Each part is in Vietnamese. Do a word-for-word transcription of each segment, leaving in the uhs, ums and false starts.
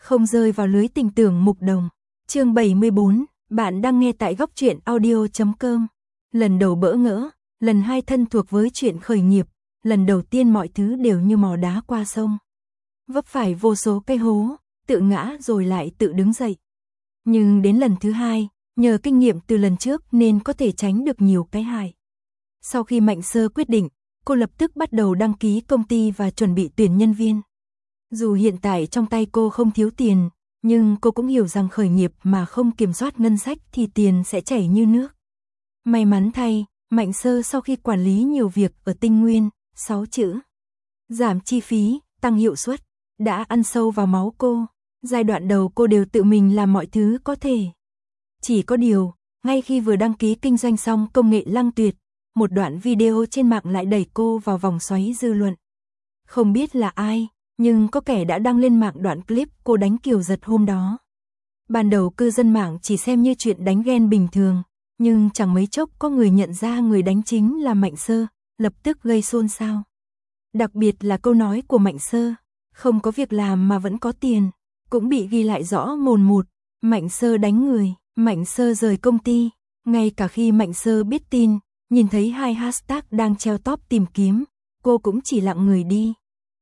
không rơi vào lưới tình tưởng mục đồng. Chương bảy mươi bốn, bạn đang nghe tại góc truyện audio chấm com. Lần đầu bỡ ngỡ, lần hai thân thuộc với chuyện khởi nghiệp, lần đầu tiên mọi thứ đều như mò đá qua sông. Vấp phải vô số cái hố, tự ngã rồi lại tự đứng dậy. Nhưng đến lần thứ hai, nhờ kinh nghiệm từ lần trước nên có thể tránh được nhiều cái hại. Sau khi Mạnh Sơ quyết định, cô lập tức bắt đầu đăng ký công ty và chuẩn bị tuyển nhân viên. Dù hiện tại trong tay cô không thiếu tiền, nhưng cô cũng hiểu rằng khởi nghiệp mà không kiểm soát ngân sách thì tiền sẽ chảy như nước. May mắn thay, Mạnh Sơ sau khi quản lý nhiều việc ở Tinh Nguyên, sáu chữ giảm chi phí, tăng hiệu suất, đã ăn sâu vào máu cô. Giai đoạn đầu cô đều tự mình làm mọi thứ có thể. Chỉ có điều, ngay khi vừa đăng ký kinh doanh xong công nghệ Lăng Tuyệt, một đoạn video trên mạng lại đẩy cô vào vòng xoáy dư luận. Không biết là ai, nhưng có kẻ đã đăng lên mạng đoạn clip cô đánh Kiều Giật hôm đó. Ban đầu cư dân mạng chỉ xem như chuyện đánh ghen bình thường, nhưng chẳng mấy chốc có người nhận ra người đánh chính là Mạnh Sơ, lập tức gây xôn xao. Đặc biệt là câu nói của Mạnh Sơ, không có việc làm mà vẫn có tiền, cũng bị ghi lại rõ mồn một. Mạnh Sơ đánh người, Mạnh Sơ rời công ty. Ngay cả khi Mạnh Sơ biết tin, nhìn thấy hai hashtag đang treo top tìm kiếm, cô cũng chỉ lặng người đi.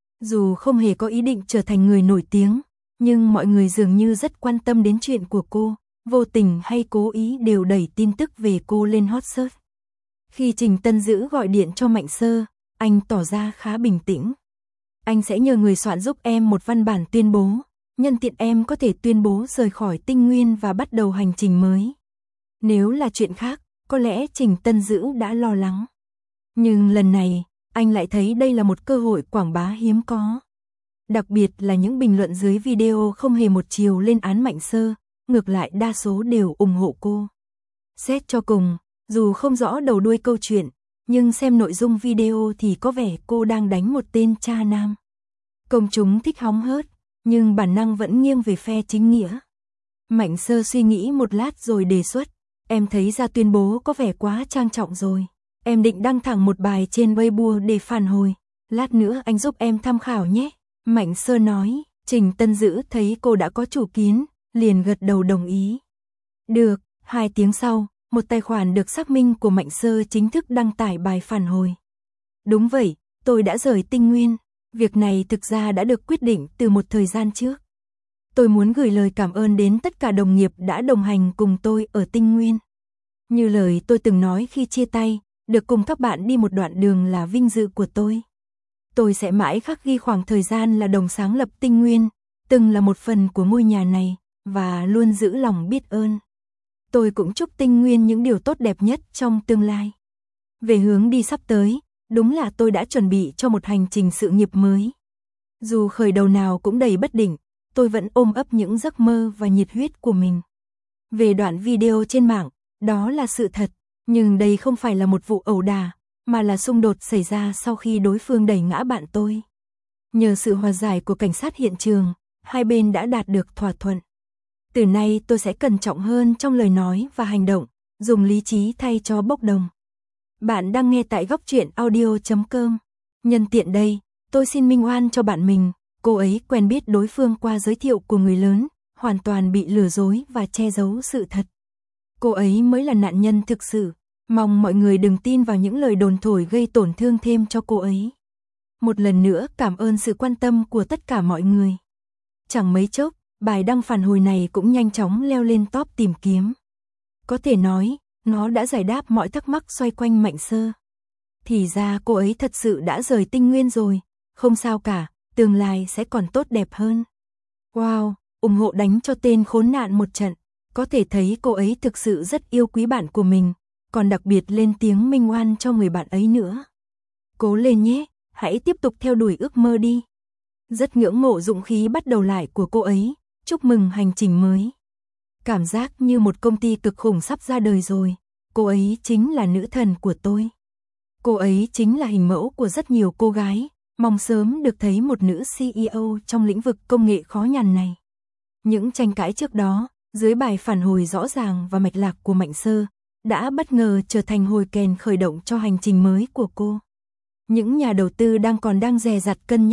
Dù không hề có ý định trở thành người nổi tiếng, nhưng mọi người dường như rất quan tâm đến chuyện của cô, vô tình hay cố ý đều đẩy tin tức về cô lên hot search. Khi Trình Tân Dữ gọi điện cho Mạnh Sơ, anh tỏ ra khá bình tĩnh. Anh sẽ nhờ người soạn giúp em một văn bản tuyên bố, nhân tiện em có thể tuyên bố rời khỏi Tinh Nguyên và bắt đầu hành trình mới. Nếu là chuyện khác, có lẽ Trình Tân Dữ đã lo lắng. Nhưng lần này, anh lại thấy đây là một cơ hội quảng bá hiếm có. Đặc biệt là những bình luận dưới video không hề một chiều lên án Mạnh Sơ, ngược lại đa số đều ủng hộ cô. Xét cho cùng, dù không rõ đầu đuôi câu chuyện, nhưng xem nội dung video thì có vẻ cô đang đánh một tên cha nam. Công chúng thích hóng hớt, nhưng bản năng vẫn nghiêng về phe chính nghĩa. Mạnh Sơ suy nghĩ một lát rồi đề xuất, em thấy ra tuyên bố có vẻ quá trang trọng rồi. Em định đăng thẳng một bài trên Weibo để phản hồi, lát nữa anh giúp em tham khảo nhé. Mạnh Sơ nói. Trình Tân Dữ thấy cô đã có chủ kiến, liền gật đầu đồng ý. Được, hai tiếng sau, một tài khoản được xác minh của Mạnh Sơ chính thức đăng tải bài phản hồi. Đúng vậy, tôi đã rời Tinh Nguyên. Việc này thực ra đã được quyết định từ một thời gian trước. Tôi muốn gửi lời cảm ơn đến tất cả đồng nghiệp đã đồng hành cùng tôi ở Tinh Nguyên. Như lời tôi từng nói khi chia tay, được cùng các bạn đi một đoạn đường là vinh dự của tôi. Tôi sẽ mãi khắc ghi khoảng thời gian là đồng sáng lập Tinh Nguyên, từng là một phần của ngôi nhà này, và luôn giữ lòng biết ơn. Tôi cũng chúc Tinh Nguyên những điều tốt đẹp nhất trong tương lai. Về hướng đi sắp tới, đúng là tôi đã chuẩn bị cho một hành trình sự nghiệp mới. Dù khởi đầu nào cũng đầy bất định, tôi vẫn ôm ấp những giấc mơ và nhiệt huyết của mình. Về đoạn video trên mạng, đó là sự thật, nhưng đây không phải là một vụ ẩu đả, mà là xung đột xảy ra sau khi đối phương đẩy ngã bạn tôi. Nhờ sự hòa giải của cảnh sát hiện trường, hai bên đã đạt được thỏa thuận. Từ nay tôi sẽ cẩn trọng hơn trong lời nói và hành động, dùng lý trí thay cho bốc đồng. Bạn đang nghe tại góc truyện audio chấm com. Nhân tiện đây, tôi xin minh oan cho bạn mình, cô ấy quen biết đối phương qua giới thiệu của người lớn, hoàn toàn bị lừa dối và che giấu sự thật. Cô ấy mới là nạn nhân thực sự, mong mọi người đừng tin vào những lời đồn thổi gây tổn thương thêm cho cô ấy. Một lần nữa cảm ơn sự quan tâm của tất cả mọi người. Chẳng mấy chốc, bài đăng phản hồi này cũng nhanh chóng leo lên top tìm kiếm. Có thể nói, nó đã giải đáp mọi thắc mắc xoay quanh Mạnh Sơ. Thì ra cô ấy thật sự đã rời Tinh Nguyên rồi, không sao cả, tương lai sẽ còn tốt đẹp hơn. Wow, ủng hộ đánh cho tên khốn nạn một trận, có thể thấy cô ấy thực sự rất yêu quý bạn của mình, còn đặc biệt lên tiếng minh oan cho người bạn ấy nữa. Cố lên nhé, hãy tiếp tục theo đuổi ước mơ đi. Rất ngưỡng mộ dũng khí bắt đầu lại của cô ấy, chúc mừng hành trình mới. Cảm giác như một công ty cực khủng sắp ra đời rồi, cô ấy chính là nữ thần của tôi. Cô ấy chính là hình mẫu của rất nhiều cô gái, mong sớm được thấy một nữ xê e ô trong lĩnh vực công nghệ khó nhằn này. Những tranh cãi trước đó, dưới bài phản hồi rõ ràng và mạch lạc của Mạnh Sơ, đã bất ngờ trở thành hồi kèn khởi động cho hành trình mới của cô. Những nhà đầu tư đang còn đang dè dặt cân nhắc,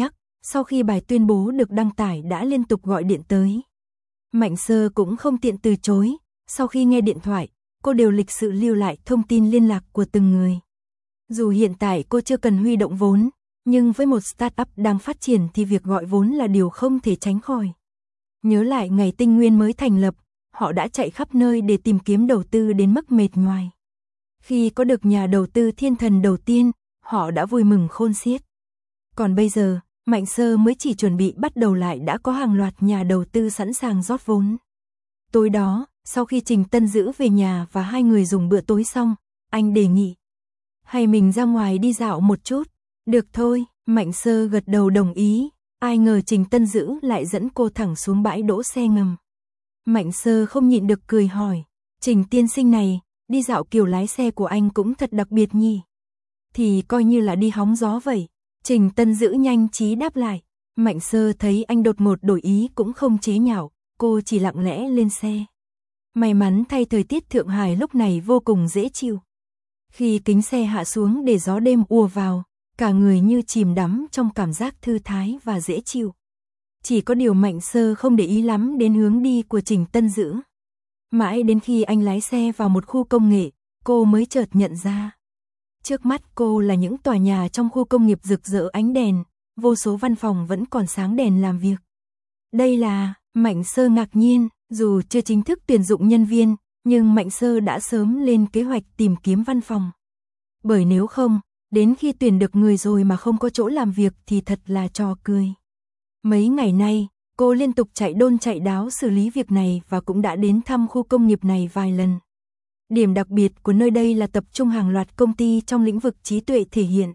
sau khi bài tuyên bố được đăng tải đã liên tục gọi điện tới. Mạnh Sơ cũng không tiện từ chối, sau khi nghe điện thoại, cô đều lịch sự lưu lại thông tin liên lạc của từng người. Dù hiện tại cô chưa cần huy động vốn, nhưng với một startup đang phát triển thì việc gọi vốn là điều không thể tránh khỏi. Nhớ lại ngày Tinh Nguyên mới thành lập, họ đã chạy khắp nơi để tìm kiếm đầu tư đến mức mệt nhoài. Khi có được nhà đầu tư thiên thần đầu tiên, họ đã vui mừng khôn xiết. Còn bây giờ, Mạnh Sơ mới chỉ chuẩn bị bắt đầu lại đã có hàng loạt nhà đầu tư sẵn sàng rót vốn. Tối đó, sau khi Trình Tân Dữ về nhà và hai người dùng bữa tối xong, anh đề nghị. Hay mình ra ngoài đi dạo một chút? Được thôi, Mạnh Sơ gật đầu đồng ý, ai ngờ Trình Tân Dữ lại dẫn cô thẳng xuống bãi đỗ xe ngầm. Mạnh Sơ không nhịn được cười hỏi, Trình tiên sinh này, đi dạo kiểu lái xe của anh cũng thật đặc biệt nhỉ? Thì coi như là đi hóng gió vậy. Trình Tân Dữ nhanh trí đáp lại. Mạnh Sơ thấy anh đột ngột đổi ý cũng không chế nhạo, cô chỉ lặng lẽ lên xe. May mắn thay thời tiết Thượng Hải lúc này vô cùng dễ chịu. Khi kính xe hạ xuống để gió đêm ùa vào, cả người như chìm đắm trong cảm giác thư thái và dễ chịu. Chỉ có điều Mạnh Sơ không để ý lắm đến hướng đi của Trình Tân Dữ. Mãi đến khi anh lái xe vào một khu công nghệ, cô mới chợt nhận ra. Trước mắt cô là những tòa nhà trong khu công nghiệp rực rỡ ánh đèn, vô số văn phòng vẫn còn sáng đèn làm việc. Đây là, Mạnh Sơ ngạc nhiên, dù chưa chính thức tuyển dụng nhân viên, nhưng Mạnh Sơ đã sớm lên kế hoạch tìm kiếm văn phòng. Bởi nếu không, đến khi tuyển được người rồi mà không có chỗ làm việc thì thật là trò cười. Mấy ngày nay, cô liên tục chạy đôn chạy đáo xử lý việc này và cũng đã đến thăm khu công nghiệp này vài lần. Điểm đặc biệt của nơi đây là tập trung hàng loạt công ty trong lĩnh vực trí tuệ thể hiện,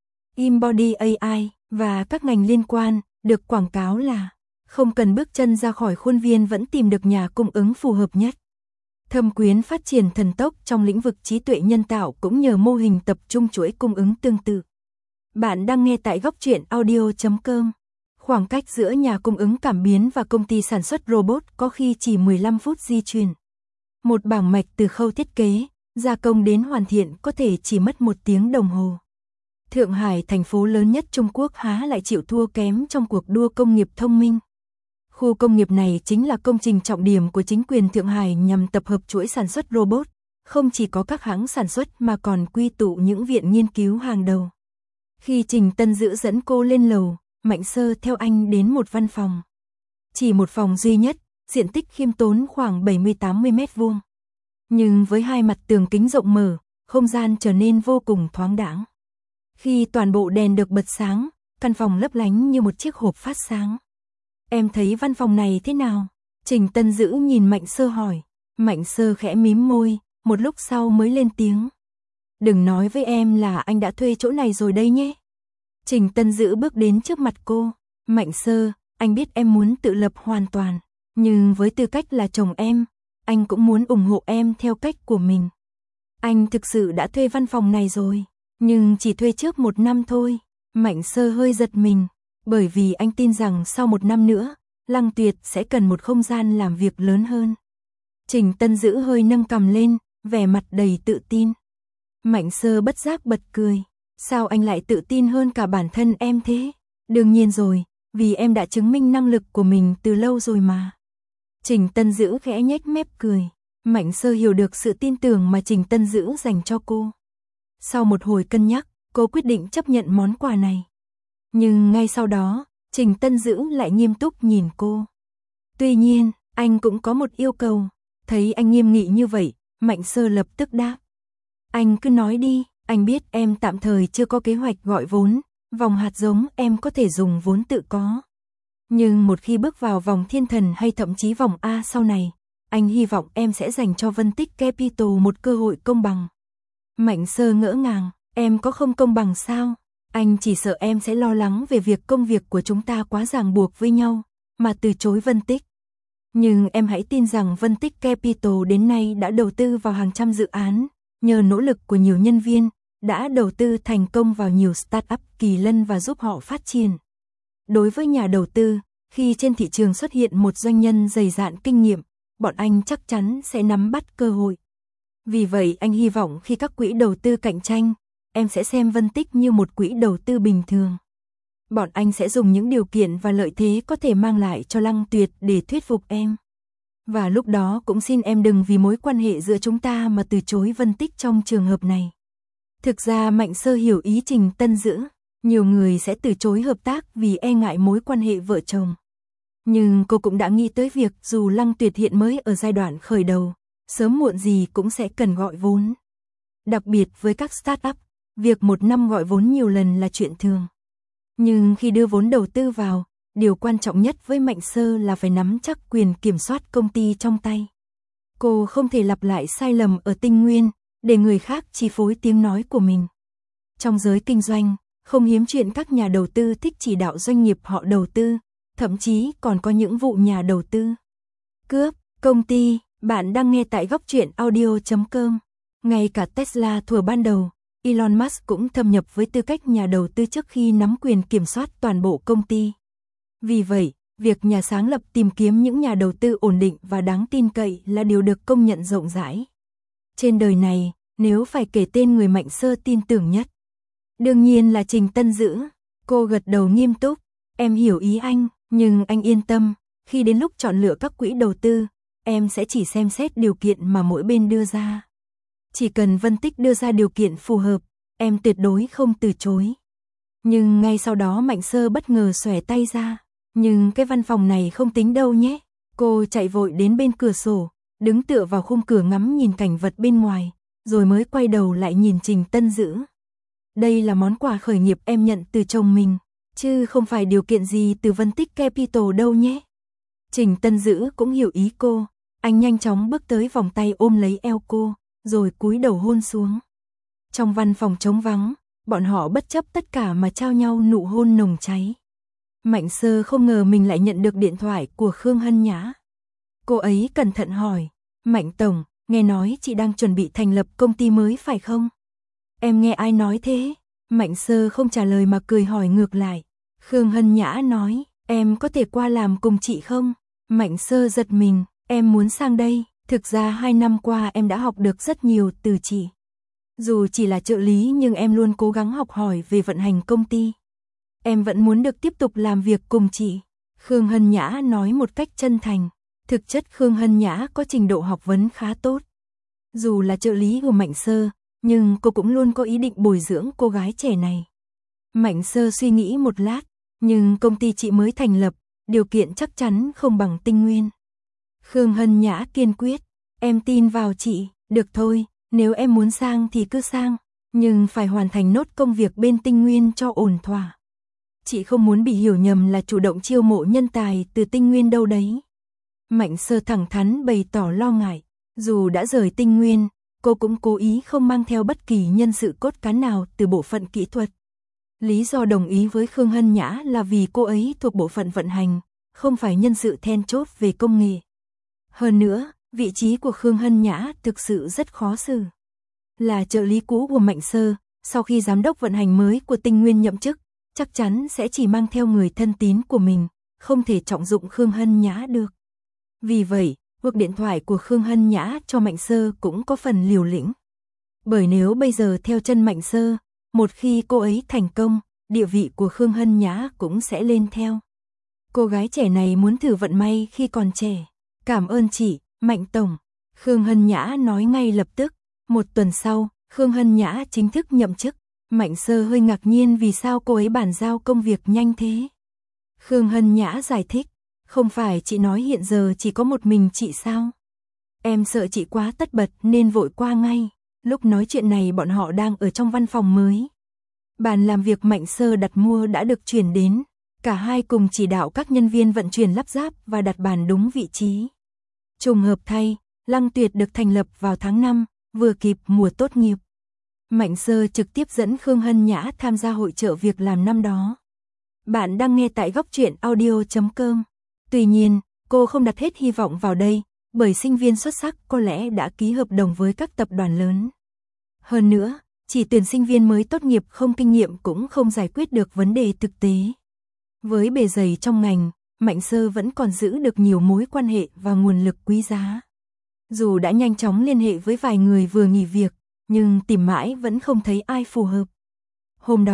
Embody a i và các ngành liên quan, được quảng cáo là không cần bước chân ra khỏi khuôn viên vẫn tìm được nhà cung ứng phù hợp nhất. Thâm Quyến phát triển thần tốc trong lĩnh vực trí tuệ nhân tạo cũng nhờ mô hình tập trung chuỗi cung ứng tương tự. Bạn đang nghe tại góc truyện audio chấm com. Khoảng cách giữa nhà cung ứng cảm biến và công ty sản xuất robot có khi chỉ mười lăm phút di chuyển. Một bảng mạch từ khâu thiết kế, gia công đến hoàn thiện có thể chỉ mất một tiếng đồng hồ. Thượng Hải, thành phố lớn nhất Trung Quốc há lại chịu thua kém trong cuộc đua công nghiệp thông minh. Khu công nghiệp này chính là công trình trọng điểm của chính quyền Thượng Hải nhằm tập hợp chuỗi sản xuất robot, không chỉ có các hãng sản xuất mà còn quy tụ những viện nghiên cứu hàng đầu. Khi Trình Tân Dữ dẫn cô lên lầu, Mạnh Sơ theo anh đến một văn phòng. Chỉ một phòng duy nhất, diện tích khiêm tốn khoảng bảy mươi tám mươi mét vuông. Nhưng với hai mặt tường kính rộng mở, không gian trở nên vô cùng thoáng đãng. Khi toàn bộ đèn được bật sáng, căn phòng lấp lánh như một chiếc hộp phát sáng. Em thấy văn phòng này thế nào? Trình Tân Dữ nhìn Mạnh Sơ hỏi. Mạnh Sơ khẽ mím môi, một lúc sau mới lên tiếng. Đừng nói với em là anh đã thuê chỗ này rồi đây nhé. Trình Tân Dữ bước đến trước mặt cô. Mạnh Sơ, anh biết em muốn tự lập hoàn toàn. Nhưng với tư cách là chồng em, anh cũng muốn ủng hộ em theo cách của mình. Anh thực sự đã thuê văn phòng này rồi, nhưng chỉ thuê trước một năm thôi. Mạnh Sơ hơi giật mình, bởi vì anh tin rằng sau một năm nữa, Lăng Tuyệt sẽ cần một không gian làm việc lớn hơn. Trình Tân Dữ hơi nâng cằm lên, vẻ mặt đầy tự tin. Mạnh Sơ bất giác bật cười. Sao anh lại tự tin hơn cả bản thân em thế? Đương nhiên rồi, vì em đã chứng minh năng lực của mình từ lâu rồi mà. Trình Tân Dữ khẽ nhếch mép cười. Mạnh Sơ hiểu được sự tin tưởng mà Trình Tân Dữ dành cho cô. Sau một hồi cân nhắc, cô quyết định chấp nhận món quà này. Nhưng ngay sau đó, Trình Tân Dữ lại nghiêm túc nhìn cô. Tuy nhiên, anh cũng có một yêu cầu. Thấy anh nghiêm nghị như vậy, Mạnh Sơ lập tức đáp. Anh cứ nói đi, anh biết em tạm thời chưa có kế hoạch gọi vốn, vòng hạt giống em có thể dùng vốn tự có. Nhưng một khi bước vào vòng thiên thần hay thậm chí vòng A sau này, anh hy vọng em sẽ dành cho Vân Tích Capital một cơ hội công bằng. Mạnh Sơ ngỡ ngàng, em có không công bằng sao? Anh chỉ sợ em sẽ lo lắng về việc công việc của chúng ta quá ràng buộc với nhau, mà từ chối Vân Tích. Nhưng em hãy tin rằng Vân Tích Capital đến nay đã đầu tư vào hàng trăm dự án, nhờ nỗ lực của nhiều nhân viên, đã đầu tư thành công vào nhiều startup kỳ lân và giúp họ phát triển. Đối với nhà đầu tư, khi trên thị trường xuất hiện một doanh nhân dày dạn kinh nghiệm, bọn anh chắc chắn sẽ nắm bắt cơ hội. Vì vậy anh hy vọng khi các quỹ đầu tư cạnh tranh, em sẽ xem Vân Tích như một quỹ đầu tư bình thường. bọn anh sẽ dùng những điều kiện và lợi thế có thể mang lại cho Lăng Tuyệt để thuyết phục em. Và lúc đó cũng xin em đừng vì mối quan hệ giữa chúng ta mà từ chối Vân Tích trong trường hợp này. Thực ra Mạnh Sơ hiểu ý Trình Tân Dữ, nhiều người sẽ từ chối hợp tác vì e ngại mối quan hệ vợ chồng. Nhưng cô cũng đã nghĩ tới việc dù Lăng Tuyệt hiện mới ở giai đoạn khởi đầu, sớm muộn gì cũng sẽ cần gọi vốn. Đặc biệt với các start-up, việc một năm gọi vốn nhiều lần là chuyện thường. Nhưng khi đưa vốn đầu tư vào, điều quan trọng nhất với Mạnh Sơ là phải nắm chắc quyền kiểm soát công ty trong tay. Cô không thể lặp lại sai lầm ở Tinh Nguyên, để người khác chi phối tiếng nói của mình. Trong giới kinh doanh, không hiếm chuyện các nhà đầu tư thích chỉ đạo doanh nghiệp họ đầu tư, thậm chí còn có những vụ nhà đầu tư cướp công ty. Bạn đang nghe tại góc truyện audio chấm com. Ngay cả Tesla thuở ban đầu, Elon Musk cũng thâm nhập với tư cách nhà đầu tư trước khi nắm quyền kiểm soát toàn bộ công ty. Vì vậy, việc nhà sáng lập tìm kiếm những nhà đầu tư ổn định và đáng tin cậy là điều được công nhận rộng rãi. Trên đời này, nếu phải kể tên người Mạnh Sơ tin tưởng nhất, đương nhiên là Trình Tân Dữ. Cô gật đầu nghiêm túc, em hiểu ý anh, nhưng anh yên tâm, khi đến lúc chọn lựa các quỹ đầu tư, em sẽ chỉ xem xét điều kiện mà mỗi bên đưa ra. Chỉ cần Vân Tích đưa ra điều kiện phù hợp, em tuyệt đối không từ chối. Nhưng ngay sau đó Mạnh Sơ bất ngờ xòe tay ra. Nhưng cái văn phòng này không tính đâu nhé. Cô chạy vội đến bên cửa sổ, đứng tựa vào khung cửa ngắm nhìn cảnh vật bên ngoài, rồi mới quay đầu lại nhìn Trình Tân Dữ. Đây là món quà khởi nghiệp em nhận từ chồng mình, chứ không phải điều kiện gì từ Vân Tích Capital đâu nhé. Trình Tân Dữ cũng hiểu ý cô, anh nhanh chóng bước tới vòng tay ôm lấy eo cô, rồi cúi đầu hôn xuống. Trong văn phòng trống vắng, bọn họ bất chấp tất cả mà trao nhau nụ hôn nồng cháy. Mạnh Sơ không ngờ mình lại nhận được điện thoại của Khương Hân Nhã. Cô ấy cẩn thận hỏi, Mạnh Tổng, nghe nói chị đang chuẩn bị thành lập công ty mới phải không? Em nghe ai nói thế? Mạnh Sơ không trả lời mà cười hỏi ngược lại. Khương Hân Nhã nói, em có thể qua làm cùng chị không? Mạnh Sơ giật mình, em muốn sang đây. Thực ra hai năm qua em đã học được rất nhiều từ chị. Dù chỉ là trợ lý nhưng em luôn cố gắng học hỏi về vận hành công ty. Em vẫn muốn được tiếp tục làm việc cùng chị. Khương Hân Nhã nói một cách chân thành. Thực chất Khương Hân Nhã có trình độ học vấn khá tốt. Dù là trợ lý của Mạnh Sơ, nhưng cô cũng luôn có ý định bồi dưỡng cô gái trẻ này. Mạnh Sơ suy nghĩ một lát, nhưng công ty chị mới thành lập, điều kiện chắc chắn không bằng Tinh Nguyên. Khương Hân Nhã kiên quyết, em tin vào chị, được thôi, nếu em muốn sang thì cứ sang, nhưng phải hoàn thành nốt công việc bên Tinh Nguyên cho ổn thỏa. Chị không muốn bị hiểu nhầm là chủ động chiêu mộ nhân tài từ Tinh Nguyên đâu đấy. Mạnh Sơ thẳng thắn bày tỏ lo ngại, dù đã rời Tinh Nguyên, cô cũng cố ý không mang theo bất kỳ nhân sự cốt cán nào từ bộ phận kỹ thuật. Lý do đồng ý với Khương Hân Nhã là vì cô ấy thuộc bộ phận vận hành, không phải nhân sự then chốt về công nghệ. Hơn nữa, vị trí của Khương Hân Nhã thực sự rất khó xử. Là trợ lý cũ của Mạnh Sơ, sau khi giám đốc vận hành mới của Tinh Nguyên nhậm chức, chắc chắn sẽ chỉ mang theo người thân tín của mình, không thể trọng dụng Khương Hân Nhã được. Vì vậy, cuộc điện thoại của Khương Hân Nhã cho Mạnh Sơ cũng có phần liều lĩnh. Bởi nếu bây giờ theo chân Mạnh Sơ, một khi cô ấy thành công, địa vị của Khương Hân Nhã cũng sẽ lên theo. Cô gái trẻ này muốn thử vận may khi còn trẻ. Cảm ơn chị, Mạnh Tổng. Khương Hân Nhã nói ngay lập tức. Một tuần sau, Khương Hân Nhã chính thức nhậm chức. Mạnh Sơ hơi ngạc nhiên vì sao cô ấy bàn giao công việc nhanh thế. Khương Hân Nhã giải thích. Không phải chị nói hiện giờ chỉ có một mình chị sao? Em sợ chị quá tất bật nên vội qua ngay. Lúc nói chuyện này bọn họ đang ở trong văn phòng mới. Bàn làm việc Mạnh Sơ đặt mua đã được chuyển đến. Cả hai cùng chỉ đạo các nhân viên vận chuyển lắp ráp và đặt bàn đúng vị trí. Trùng hợp thay, Lăng Tuyệt được thành lập vào tháng năm, vừa kịp mùa tốt nghiệp. Mạnh Sơ trực tiếp dẫn Khương Hân Nhã tham gia hội chợ việc làm năm đó. Bạn đang nghe tại góc truyện audio chấm com. Tuy nhiên, cô không đặt hết hy vọng vào đây, bởi sinh viên xuất sắc có lẽ đã ký hợp đồng với các tập đoàn lớn. Hơn nữa, chỉ tuyển sinh viên mới tốt nghiệp không kinh nghiệm cũng không giải quyết được vấn đề thực tế. Với bề dày trong ngành, Mạnh Sơ vẫn còn giữ được nhiều mối quan hệ và nguồn lực quý giá. Dù đã nhanh chóng liên hệ với vài người vừa nghỉ việc, nhưng tìm mãi vẫn không thấy ai phù hợp. Hôm đó,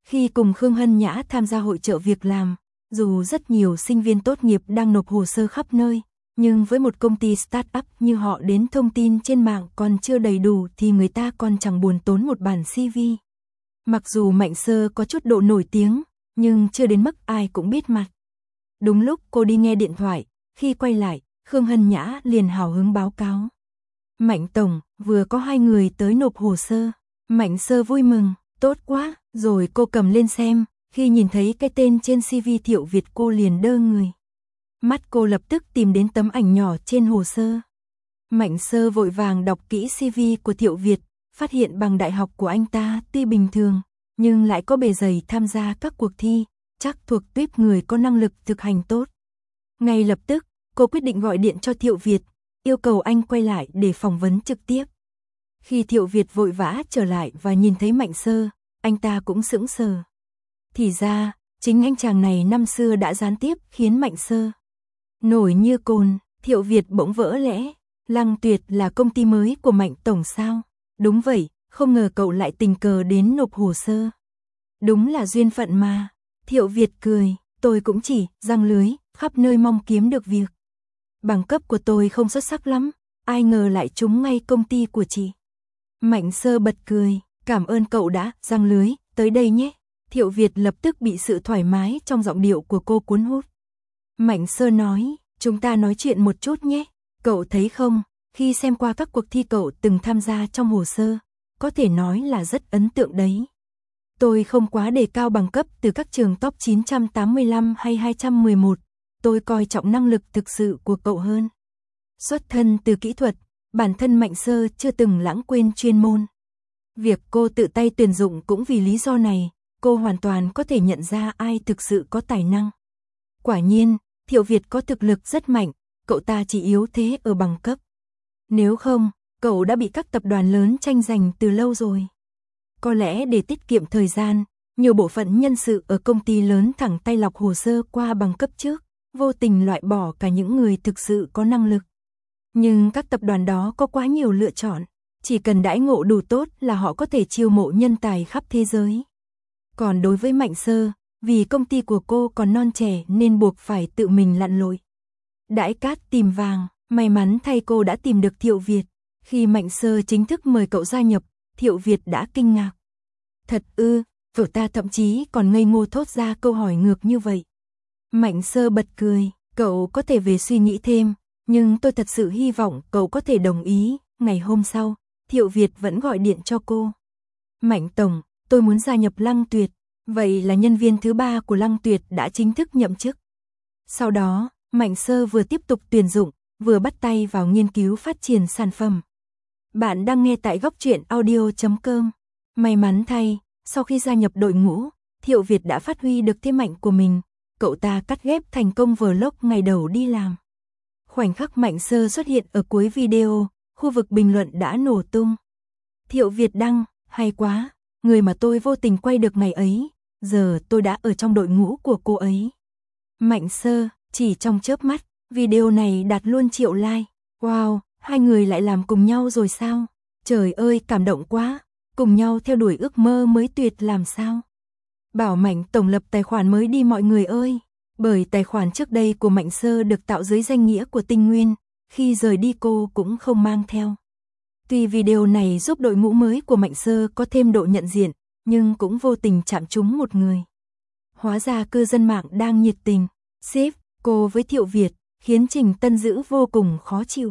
Khi cùng Khương Hân Nhã tham gia hội chợ việc làm, dù rất nhiều sinh viên tốt nghiệp đang nộp hồ sơ khắp nơi, nhưng với một công ty start-up như họ đến thông tin trên mạng còn chưa đầy đủ thì người ta còn chẳng buồn tốn một bản xê vê. Mặc dù Mạnh Sơ có chút độ nổi tiếng, nhưng chưa đến mức ai cũng biết mặt. Đúng lúc cô đi nghe điện thoại, khi quay lại, Khương Hân Nhã liền hào hứng báo cáo. Mạnh Tổng, vừa có hai người tới nộp hồ sơ. Mạnh Sơ vui mừng, tốt quá, rồi cô cầm lên xem, khi nhìn thấy cái tên trên xê vê Thiệu Việt cô liền đơ người. Mắt cô lập tức tìm đến tấm ảnh nhỏ trên hồ sơ. Mạnh Sơ vội vàng đọc kỹ xê vê của Thiệu Việt, phát hiện bằng đại học của anh ta tuy bình thường, nhưng lại có bề dày tham gia các cuộc thi, chắc thuộc tuýp người có năng lực thực hành tốt. Ngay lập tức, cô quyết định gọi điện cho Thiệu Việt, yêu cầu anh quay lại để phỏng vấn trực tiếp. Khi Thiệu Việt vội vã trở lại và nhìn thấy Mạnh Sơ, anh ta cũng sững sờ. Thì ra, chính anh chàng này năm xưa đã gián tiếp khiến Mạnh Sơ nổi như cồn. Thiệu Việt bỗng vỡ lẽ, Lăng Tuyệt là công ty mới của Mạnh Tổng sao? Đúng vậy, không ngờ cậu lại tình cờ đến nộp hồ sơ. Đúng là duyên phận mà. Thiệu Việt cười, tôi cũng chỉ giăng lưới, khắp nơi mong kiếm được việc. Bằng cấp của tôi không xuất sắc lắm, ai ngờ lại trúng ngay công ty của chị. Mạnh Sơ bật cười, cảm ơn cậu đã giăng lưới, tới đây nhé. Thiệu Việt lập tức bị sự thoải mái trong giọng điệu của cô cuốn hút. Mạnh Sơ nói, chúng ta nói chuyện một chút nhé. Cậu thấy không, khi xem qua các cuộc thi cậu từng tham gia trong hồ sơ, có thể nói là rất ấn tượng đấy. Tôi không quá đề cao bằng cấp từ các trường top chín trăm tám mươi lăm hay hai trăm mười một, tôi coi trọng năng lực thực sự của cậu hơn. Xuất thân từ kỹ thuật, bản thân Mạnh Sơ chưa từng lãng quên chuyên môn. Việc cô tự tay tuyển dụng cũng vì lý do này, cô hoàn toàn có thể nhận ra ai thực sự có tài năng. Quả nhiên, Thiệu Việt có thực lực rất mạnh, cậu ta chỉ yếu thế ở bằng cấp. Nếu không, cậu đã bị các tập đoàn lớn tranh giành từ lâu rồi. Có lẽ để tiết kiệm thời gian, nhiều bộ phận nhân sự ở công ty lớn thẳng tay lọc hồ sơ qua bằng cấp trước, vô tình loại bỏ cả những người thực sự có năng lực. Nhưng các tập đoàn đó có quá nhiều lựa chọn, chỉ cần đãi ngộ đủ tốt là họ có thể chiêu mộ nhân tài khắp thế giới. Còn đối với Mạnh Sơ, vì công ty của cô còn non trẻ nên buộc phải tự mình lặn lội. Đãi cát tìm vàng, may mắn thay cô đã tìm được Thiệu Việt. Khi Mạnh Sơ chính thức mời cậu gia nhập, Thiệu Việt đã kinh ngạc. Thật ư, cậu ta thậm chí còn ngây ngô thốt ra câu hỏi ngược như vậy. Mạnh Sơ bật cười, cậu có thể về suy nghĩ thêm, nhưng tôi thật sự hy vọng cậu có thể đồng ý. Ngày hôm sau, Thiệu Việt vẫn gọi điện cho cô. Mạnh Tổng, tôi muốn gia nhập Lăng Tuyệt. Vậy là nhân viên thứ ba của Lăng Tuyệt đã chính thức nhậm chức. Sau đó, Mạnh Sơ vừa tiếp tục tuyển dụng, vừa bắt tay vào nghiên cứu phát triển sản phẩm. Bạn đang nghe tại góc truyện audio chấm com. May mắn thay, sau khi gia nhập đội ngũ, Thiệu Việt đã phát huy được thế mạnh của mình. Cậu ta cắt ghép thành công vlog ngày đầu đi làm. Khoảnh khắc Mạnh Sơ xuất hiện ở cuối video, khu vực bình luận đã nổ tung. Thiệu Việt đăng, hay quá, người mà tôi vô tình quay được ngày ấy, giờ tôi đã ở trong đội ngũ của cô ấy. Mạnh Sơ, chỉ trong chớp mắt, video này đạt luôn triệu like. Wow, hai người lại làm cùng nhau rồi sao? Trời ơi, cảm động quá, cùng nhau theo đuổi ước mơ mới tuyệt làm sao? Bảo Mạnh Tổng lập tài khoản mới đi mọi người ơi, bởi tài khoản trước đây của Mạnh Sơ được tạo dưới danh nghĩa của Tinh Nguyên, khi rời đi cô cũng không mang theo. Tuy video này giúp đội ngũ mới của Mạnh Sơ có thêm độ nhận diện, nhưng cũng vô tình chạm trúng một người. Hóa ra cư dân mạng đang nhiệt tình, ship cô với Thiệu Việt, khiến Trình Tân Dữ vô cùng khó chịu.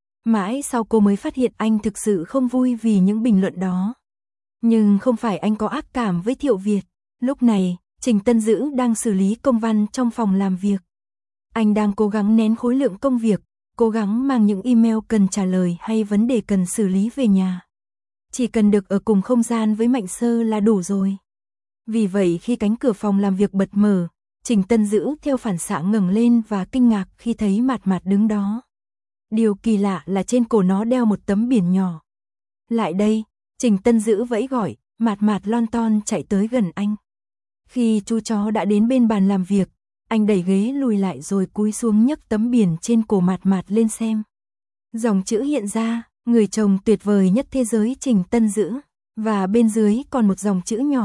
Mãi sau cô mới phát hiện anh thực sự không vui vì những bình luận đó. Nhưng không phải anh có ác cảm với Thiệu Việt. Lúc này, Trình Tân Dữ đang xử lý công văn trong phòng làm việc. Anh đang cố gắng nén khối lượng công việc, cố gắng mang những email cần trả lời hay vấn đề cần xử lý về nhà. Chỉ cần được ở cùng không gian với Mạnh Sơ là đủ rồi. Vì vậy khi cánh cửa phòng làm việc bật mở, Trình Tân Dữ theo phản xạ ngẩng lên và kinh ngạc khi thấy Mạt Mạt đứng đó. Điều kỳ lạ là trên cổ nó đeo một tấm biển nhỏ. Lại đây, Trình Tân Dữ vẫy gọi, Mạt Mạt lon ton chạy tới gần anh. Khi chú chó đã đến bên bàn làm việc, anh đẩy ghế lùi lại rồi cúi xuống nhấc tấm biển trên cổ Mạt Mạt lên xem. Dòng chữ hiện ra, người chồng tuyệt vời nhất thế giới Trình Tân Dữ, và bên dưới còn một dòng chữ nhỏ,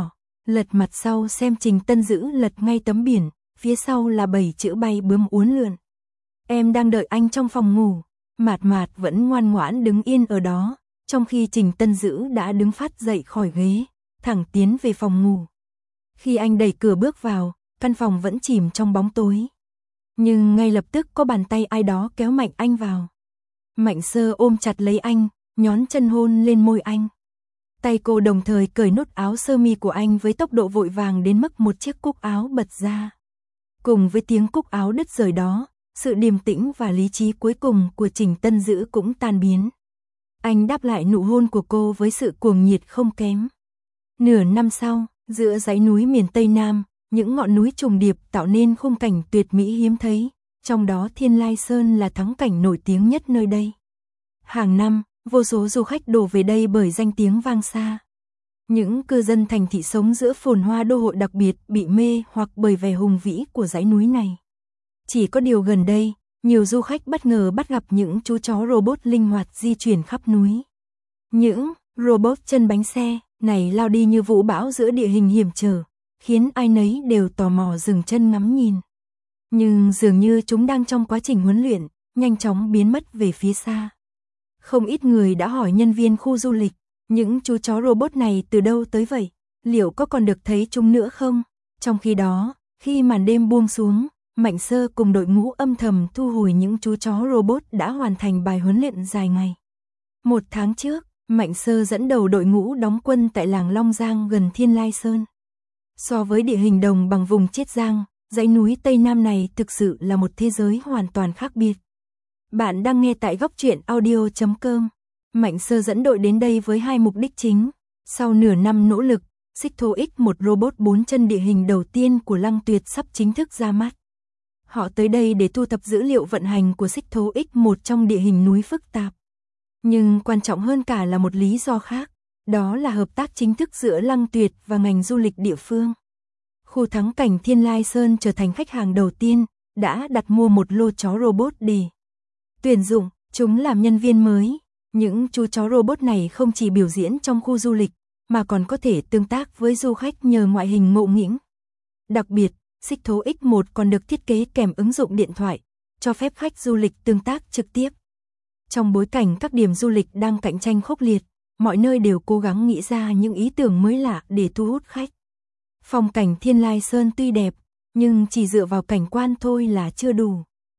Lật mặt sau xem Trình Tân Dữ lật ngay tấm biển, phía sau là bảy chữ bay bướm uốn lượn. Em đang đợi anh trong phòng ngủ. Mạt Mạt vẫn ngoan ngoãn đứng yên ở đó, trong khi Trình Tân Dữ đã đứng phát dậy khỏi ghế, thẳng tiến về phòng ngủ. Khi anh đẩy cửa bước vào, căn phòng vẫn chìm trong bóng tối. Nhưng ngay lập tức có bàn tay ai đó kéo mạnh anh vào. Mạnh Sơ ôm chặt lấy anh, nhón chân hôn lên môi anh. Tay cô đồng thời cởi nút áo sơ mi của anh với tốc độ vội vàng đến mức một chiếc cúc áo bật ra. Cùng với tiếng cúc áo đứt rời đó, sự điềm tĩnh và lý trí cuối cùng của Trình Tân Dữ cũng tan biến. Anh đáp lại nụ hôn của cô với sự cuồng nhiệt không kém. Nửa năm sau, giữa dãy núi miền Tây Nam, những ngọn núi trùng điệp tạo nên khung cảnh tuyệt mỹ hiếm thấy, trong đó Thiên Lai Sơn là thắng cảnh nổi tiếng nhất nơi đây. Hàng năm, vô số du khách đổ về đây bởi danh tiếng vang xa. Những cư dân thành thị sống giữa phồn hoa đô hội đặc biệt bị mê hoặc bởi vẻ hùng vĩ của dãy núi này. Chỉ có điều gần đây, nhiều du khách bất ngờ bắt gặp những chú chó robot linh hoạt di chuyển khắp núi. Những robot chân bánh xe này lao đi như vũ bão giữa địa hình hiểm trở, khiến ai nấy đều tò mò dừng chân ngắm nhìn. Nhưng dường như chúng đang trong quá trình huấn luyện, nhanh chóng biến mất về phía xa. Không ít người đã hỏi nhân viên khu du lịch, những chú chó robot này từ đâu tới vậy? Liệu có còn được thấy chúng nữa không? Trong khi đó, khi màn đêm buông xuống, Mạnh Sơ cùng đội ngũ âm thầm thu hồi những chú chó robot đã hoàn thành bài huấn luyện dài ngày. Một tháng trước, Mạnh Sơ dẫn đầu đội ngũ đóng quân tại làng Long Giang gần Thiên Lai Sơn. So với địa hình đồng bằng vùng Chiết Giang, dãy núi Tây Nam này thực sự là một thế giới hoàn toàn khác biệt. Bạn đang nghe tại góc truyện audio chấm com. Mạnh Sơ dẫn đội đến đây với hai mục đích chính. Sau nửa năm nỗ lực, Xích Thố X, một robot bốn chân địa hình đầu tiên của Lăng Tuyệt sắp chính thức ra mắt. Họ tới đây để thu thập dữ liệu vận hành của Xích Thố X, một trong địa hình núi phức tạp. Nhưng quan trọng hơn cả là một lý do khác, đó là hợp tác chính thức giữa Lăng Tuyệt và ngành du lịch địa phương. Khu thắng cảnh Thiên Lai Sơn trở thành khách hàng đầu tiên, đã đặt mua một lô chó robot để tuyển dụng chúng làm nhân viên mới. Những chú chó robot này không chỉ biểu diễn trong khu du lịch, mà còn có thể tương tác với du khách nhờ ngoại hình ngộ nghĩnh. Đặc biệt, Xích Thố X một còn được thiết kế kèm ứng dụng điện thoại, cho phép khách du lịch tương tác trực tiếp. Trong bối cảnh các điểm du lịch đang cạnh tranh khốc liệt, mọi nơi đều cố gắng nghĩ ra những ý tưởng mới lạ để thu hút khách. Phong cảnh Thiên Lai Sơn tuy đẹp, nhưng chỉ dựa vào cảnh quan thôi là chưa đủ.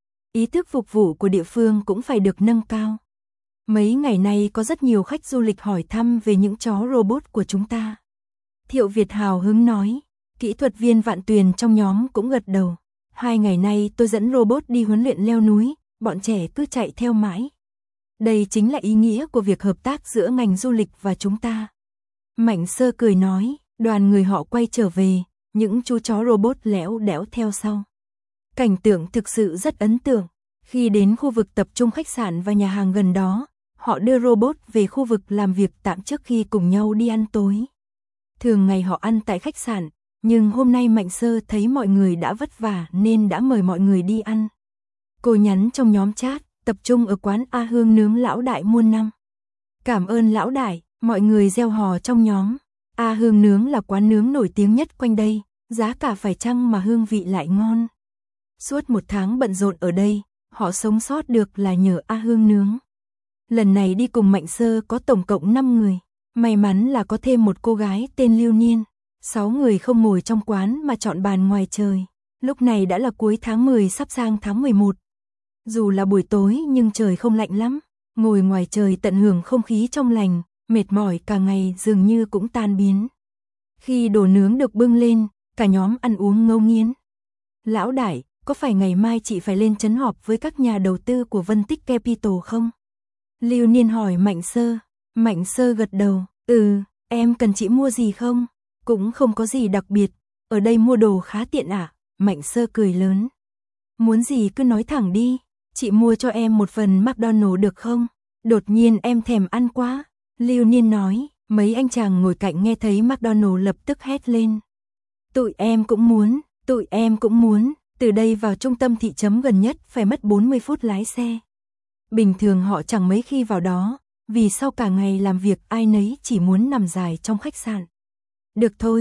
Ý thức phục vụ của địa phương cũng phải được nâng cao. Mấy ngày nay có rất nhiều khách du lịch hỏi thăm về những chó robot của chúng ta. Thiệu Việt hào hứng nói, kỹ thuật viên Vạn Tuyền trong nhóm cũng gật đầu. Hai ngày nay tôi dẫn robot đi huấn luyện leo núi, bọn trẻ cứ chạy theo mãi. Đây chính là ý nghĩa của việc hợp tác giữa ngành du lịch và chúng ta. Mạnh Sơ cười nói, đoàn người họ quay trở về, những chú chó robot lẽo đẽo theo sau. Cảnh tượng thực sự rất ấn tượng. Khi đến khu vực tập trung khách sạn và nhà hàng gần đó, họ đưa robot về khu vực làm việc tạm trước khi cùng nhau đi ăn tối. Thường ngày họ ăn tại khách sạn, nhưng hôm nay Mạnh Sơ thấy mọi người đã vất vả nên đã mời mọi người đi ăn. Cô nhắn trong nhóm chat, tập trung ở quán A Hương nướng Lão Đại muôn năm. Cảm ơn Lão Đại, mọi người reo hò trong nhóm. A Hương nướng là quán nướng nổi tiếng nhất quanh đây, giá cả phải chăng mà hương vị lại ngon. Suốt một tháng bận rộn ở đây, họ sống sót được là nhờ A Hương nướng. Lần này đi cùng Mạnh Sơ có tổng cộng năm người, may mắn là có thêm một cô gái tên Lưu Niên. Sáu người không ngồi trong quán mà chọn bàn ngoài trời. Lúc này đã là cuối tháng mười sắp sang tháng mười một. Dù là buổi tối nhưng trời không lạnh lắm, ngồi ngoài trời tận hưởng không khí trong lành, mệt mỏi cả ngày dường như cũng tan biến. Khi đồ nướng được bưng lên, cả nhóm ăn uống ngấu nghiến. Lão Đại, có phải ngày mai chị phải lên trấn họp với các nhà đầu tư của Vân Tích Capital không? Lưu Niên hỏi Mạnh Sơ. Mạnh Sơ gật đầu, ừ, em cần chị mua gì không? Cũng không có gì đặc biệt, ở đây mua đồ khá tiện ạ. À? Mạnh Sơ cười lớn. Muốn gì cứ nói thẳng đi, chị mua cho em một phần McDonald's được không? Đột nhiên em thèm ăn quá. Lưu Niên nói, mấy anh chàng ngồi cạnh nghe thấy McDonald's lập tức hét lên. Tụi em cũng muốn, tụi em cũng muốn, từ đây vào trung tâm thị trấn gần nhất phải mất bốn mươi phút lái xe. Bình thường họ chẳng mấy khi vào đó, vì sau cả ngày làm việc ai nấy chỉ muốn nằm dài trong khách sạn. Được thôi,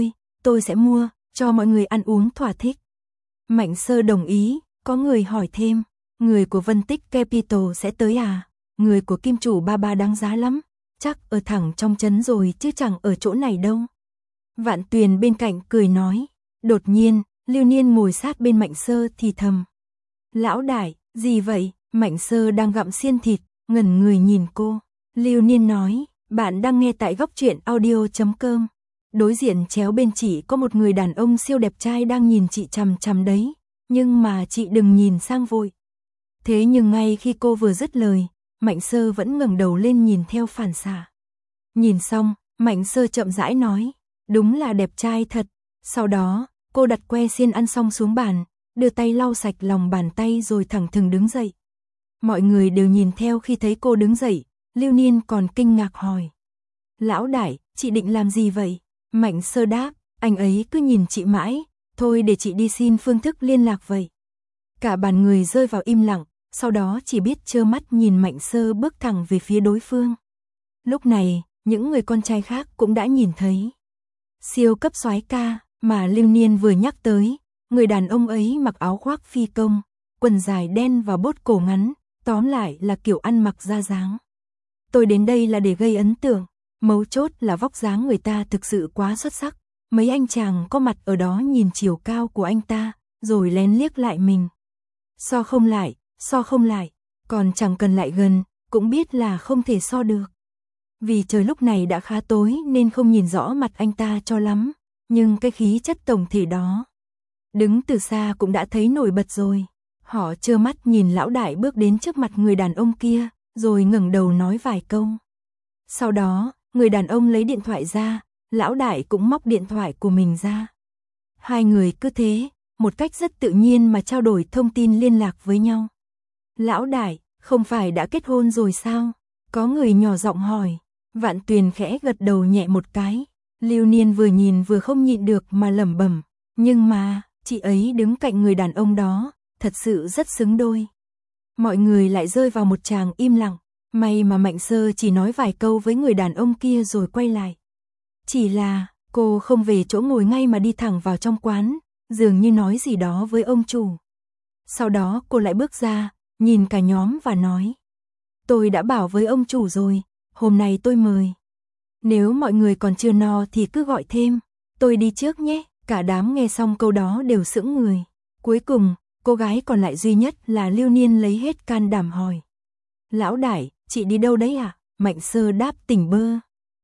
tôi sẽ mua, cho mọi người ăn uống thỏa thích. Mạnh Sơ đồng ý, có người hỏi thêm, người của Vân Tích Capital sẽ tới à? Người của Kim chủ ba ba đáng giá lắm, chắc ở thẳng trong trấn rồi chứ chẳng ở chỗ này đâu. Vạn Tuyền bên cạnh cười nói, đột nhiên, Lưu Niên ngồi sát bên Mạnh Sơ thì thầm. Lão đại, gì vậy? Mạnh Sơ đang gặm xiên thịt, ngẩn người nhìn cô. Lưu Niên nói, bạn đang nghe tại góc truyện audio chấm com. Đối diện chéo bên chị có một người đàn ông siêu đẹp trai đang nhìn chị chằm chằm đấy, nhưng mà chị đừng nhìn sang vội. Thế nhưng ngay khi cô vừa dứt lời, Mạnh Sơ vẫn ngẩng đầu lên nhìn theo phản xạ. Nhìn xong, Mạnh Sơ chậm rãi nói, đúng là đẹp trai thật. Sau đó, cô đặt que xiên ăn xong xuống bàn, đưa tay lau sạch lòng bàn tay rồi thẳng thừng đứng dậy. Mọi người đều nhìn theo khi thấy cô đứng dậy, Lưu Niên còn kinh ngạc hỏi. Lão đại, chị định làm gì vậy? Mạnh Sơ đáp, anh ấy cứ nhìn chị mãi, thôi để chị đi xin phương thức liên lạc vậy. Cả bàn người rơi vào im lặng, sau đó chỉ biết trơ mắt nhìn Mạnh Sơ bước thẳng về phía đối phương. Lúc này, những người con trai khác cũng đã nhìn thấy. Siêu cấp soái ca mà Lưu Niên vừa nhắc tới, người đàn ông ấy mặc áo khoác phi công, quần dài đen và bốt cổ ngắn, tóm lại là kiểu ăn mặc ra dáng. Tôi đến đây là để gây ấn tượng, mấu chốt là vóc dáng người ta thực sự quá xuất sắc. Mấy anh chàng có mặt ở đó nhìn chiều cao của anh ta, rồi lén liếc lại mình. So không lại, so không lại, còn chẳng cần lại gần, cũng biết là không thể so được. Vì trời lúc này đã khá tối nên không nhìn rõ mặt anh ta cho lắm, nhưng cái khí chất tổng thể đó, đứng từ xa cũng đã thấy nổi bật rồi. Họ trơ mắt nhìn lão đại bước đến trước mặt người đàn ông kia, rồi ngẩng đầu nói vài câu. Sau đó, người đàn ông lấy điện thoại ra, lão đại cũng móc điện thoại của mình ra. Hai người cứ thế, một cách rất tự nhiên mà trao đổi thông tin liên lạc với nhau. Lão đại, không phải đã kết hôn rồi sao? Có người nhỏ giọng hỏi. Vạn Tuyền khẽ gật đầu nhẹ một cái. Lưu Niên vừa nhìn vừa không nhịn được mà lẩm bẩm. Nhưng mà, chị ấy đứng cạnh người đàn ông đó, thật sự rất xứng đôi. Mọi người lại rơi vào một tràng im lặng. May mà Mạnh Sơ chỉ nói vài câu với người đàn ông kia rồi quay lại. Chỉ là, cô không về chỗ ngồi ngay mà đi thẳng vào trong quán, dường như nói gì đó với ông chủ. Sau đó cô lại bước ra, nhìn cả nhóm và nói. Tôi đã bảo với ông chủ rồi, hôm nay tôi mời. Nếu mọi người còn chưa no thì cứ gọi thêm, tôi đi trước nhé. Cả đám nghe xong câu đó đều sững người. Cuối cùng, cô gái còn lại duy nhất là Lưu Niên lấy hết can đảm hỏi. Lão đại, chị đi đâu đấy à? Mạnh Sơ đáp tỉnh bơ.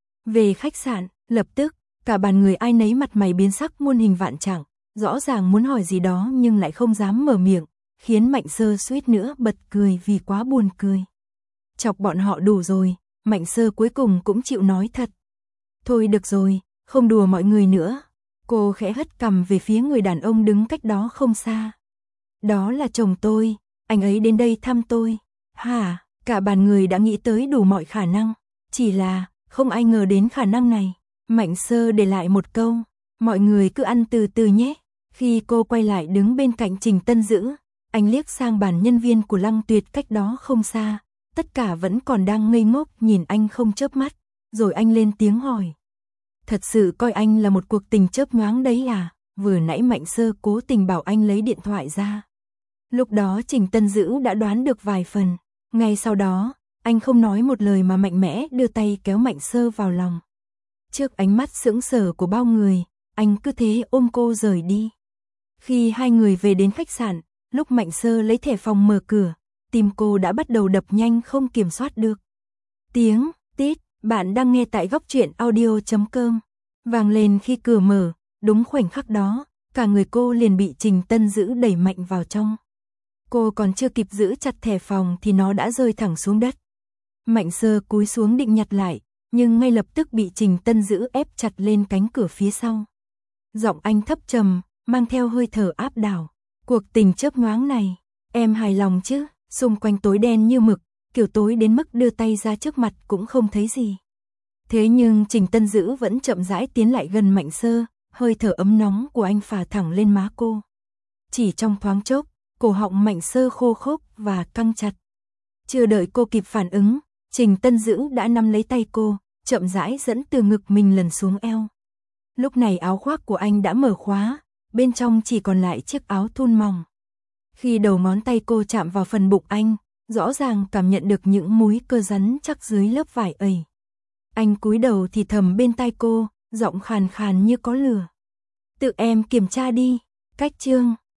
Về khách sạn, lập tức, cả bàn người ai nấy mặt mày biến sắc muôn hình vạn trạng, rõ ràng muốn hỏi gì đó nhưng lại không dám mở miệng, khiến Mạnh Sơ suýt nữa bật cười vì quá buồn cười. Chọc bọn họ đủ rồi, Mạnh Sơ cuối cùng cũng chịu nói thật. Thôi được rồi, không đùa mọi người nữa. Cô khẽ hất cằm về phía người đàn ông đứng cách đó không xa. Đó là chồng tôi, anh ấy đến đây thăm tôi. Hả? Cả bàn người đã nghĩ tới đủ mọi khả năng, chỉ là không ai ngờ đến khả năng này. Mạnh Sơ để lại một câu, mọi người cứ ăn từ từ nhé. Khi cô quay lại đứng bên cạnh Trình Tân Dữ, anh liếc sang bàn nhân viên của Lăng Tuyệt cách đó không xa, tất cả vẫn còn đang ngây ngốc nhìn anh không chớp mắt, rồi anh lên tiếng hỏi. Thật sự coi anh là một cuộc tình chớp nhoáng đấy à? Vừa nãy Mạnh Sơ cố tình bảo anh lấy điện thoại ra. Lúc đó Trình Tân Dữ đã đoán được vài phần. Ngay sau đó, anh không nói một lời mà mạnh mẽ đưa tay kéo Mạnh Sơ vào lòng. Trước ánh mắt sững sờ của bao người, anh cứ thế ôm cô rời đi. Khi hai người về đến khách sạn, lúc Mạnh Sơ lấy thẻ phòng mở cửa, tim cô đã bắt đầu đập nhanh không kiểm soát được. Tiếng tít, bạn đang nghe tại góc truyện audio chấm com vang lên khi cửa mở, đúng khoảnh khắc đó, cả người cô liền bị Trình Tân Dữ đẩy mạnh vào trong. Cô còn chưa kịp giữ chặt thẻ phòng thì nó đã rơi thẳng xuống đất. Mạnh Sơ cúi xuống định nhặt lại, nhưng ngay lập tức bị Trình Tân Dữ ép chặt lên cánh cửa phía sau. Giọng anh thấp trầm, mang theo hơi thở áp đảo. Cuộc tình chớp nhoáng này, em hài lòng chứ? Xung quanh tối đen như mực, kiểu tối đến mức đưa tay ra trước mặt cũng không thấy gì. Thế nhưng Trình Tân Dữ vẫn chậm rãi tiến lại gần Mạnh Sơ, hơi thở ấm nóng của anh phả thẳng lên má cô. Chỉ trong thoáng chốc, cổ họng Mạnh Sơ khô khốc và căng chặt. Chưa đợi cô kịp phản ứng, Trình Tân Dữ đã nắm lấy tay cô, chậm rãi dẫn từ ngực mình lần xuống eo. Lúc này áo khoác của anh đã mở khóa, bên trong chỉ còn lại chiếc áo thun mỏng. Khi đầu ngón tay cô chạm vào phần bụng anh, rõ ràng cảm nhận được những múi cơ rắn chắc dưới lớp vải ầy. Anh cúi đầu thì thầm bên tai cô, giọng khàn khàn như có lửa. Tự em kiểm tra đi, cách chương.